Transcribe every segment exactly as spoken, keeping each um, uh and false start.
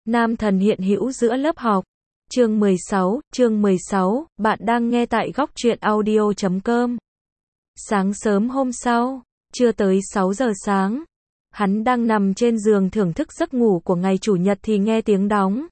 Nam thần hiện hữu giữa lớp học. Chương mười sáu, chương mười sáu, bạn đang nghe tại góc truyện audio chấm com. Sáng sớm hôm sau, chưa tới sáu giờ sáng, hắn đang nằm trên giường thưởng thức giấc ngủ của ngày chủ nhật thì nghe tiếng đóng.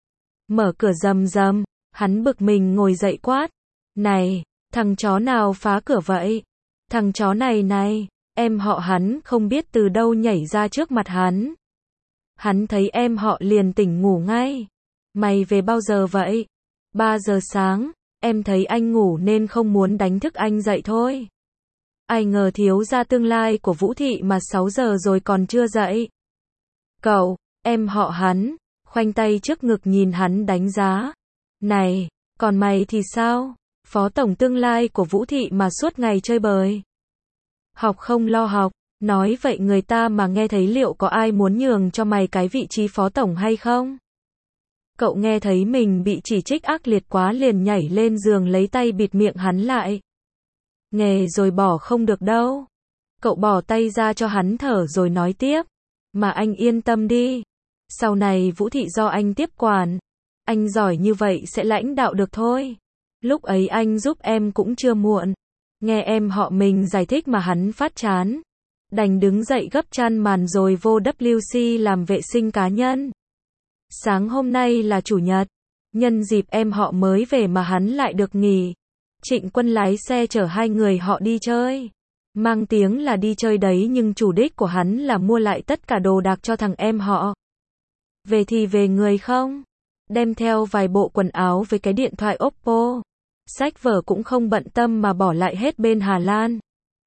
Mở cửa rầm rầm, hắn bực mình ngồi dậy quát. Này, thằng chó nào phá cửa vậy? Thằng chó này này, em họ hắn không biết từ đâu nhảy ra trước mặt hắn. Hắn thấy em họ liền tỉnh ngủ ngay. Mày về bao giờ vậy? Ba giờ sáng, em thấy anh ngủ nên không muốn đánh thức anh dậy thôi. Ai ngờ thiếu gia tương lai của Vũ Thị mà sáu giờ rồi còn chưa dậy. Cậu, em họ hắn, khoanh tay trước ngực nhìn hắn đánh giá. Này, còn mày thì sao? Phó tổng tương lai của Vũ Thị mà suốt ngày chơi bời. Học không lo học, nói vậy người ta mà nghe thấy liệu có ai muốn nhường cho mày cái vị trí phó tổng hay không? Cậu nghe thấy mình bị chỉ trích ác liệt quá liền nhảy lên giường lấy tay bịt miệng hắn lại. Nghề rồi bỏ không được đâu. Cậu bỏ tay ra cho hắn thở rồi nói tiếp. Mà anh yên tâm đi. Sau này Vũ Thị do anh tiếp quản. Anh giỏi như vậy sẽ lãnh đạo được thôi. Lúc ấy anh giúp em cũng chưa muộn. Nghe em họ mình giải thích mà hắn phát chán. Đành đứng dậy gấp chăn màn rồi vô vê kép xê làm vệ sinh cá nhân. Sáng hôm nay là chủ nhật. Nhân dịp em họ mới về mà hắn lại được nghỉ. Trịnh Quân lái xe chở hai người họ đi chơi. Mang tiếng là đi chơi đấy nhưng chủ đích của hắn là mua lại tất cả đồ đạc cho thằng em họ. Về thì về người không. Đem theo vài bộ quần áo với cái điện thoại Oppo. Sách vở cũng không bận tâm mà bỏ lại hết bên Hà Lan.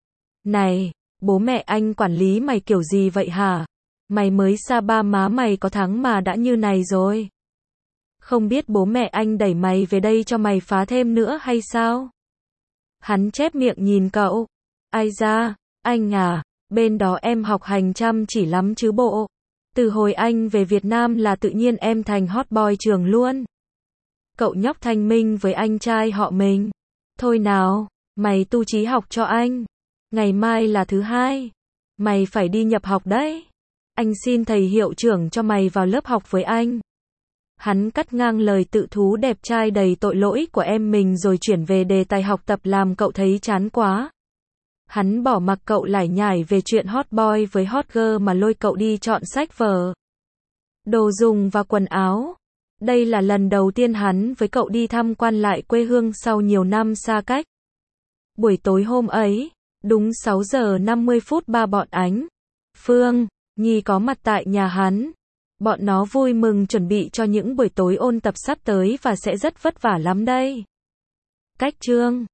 Này, bố mẹ anh quản lý mày kiểu gì vậy hả? Mày mới xa ba má mày có tháng mà đã như này rồi. Không biết bố mẹ anh đẩy mày về đây cho mày phá thêm nữa hay sao? Hắn chép miệng nhìn cậu. Ai da, anh à, bên đó em học hành chăm chỉ lắm chứ bộ. Từ hồi anh về Việt Nam là tự nhiên em thành hot boy trường luôn. Cậu nhóc thanh minh với anh trai họ mình. Thôi nào, mày tu chí học cho anh. Ngày mai là thứ hai. Mày phải đi nhập học đấy. Anh xin thầy hiệu trưởng cho mày vào lớp học với anh. Hắn cắt ngang lời tự thú đẹp trai đầy tội lỗi của em mình rồi chuyển về đề tài học tập làm cậu thấy chán quá. Hắn bỏ mặc cậu lải nhải về chuyện hot boy với hot girl mà lôi cậu đi chọn sách vở, đồ dùng và quần áo. Đây là lần đầu tiên hắn với cậu đi tham quan lại quê hương sau nhiều năm xa cách. Buổi tối hôm ấy, đúng sáu giờ năm mươi phút ba bọn Ánh, Phương, Nhi có mặt tại nhà hắn. Bọn nó vui mừng chuẩn bị cho những buổi tối ôn tập sắp tới và sẽ rất vất vả lắm đây. Cách chương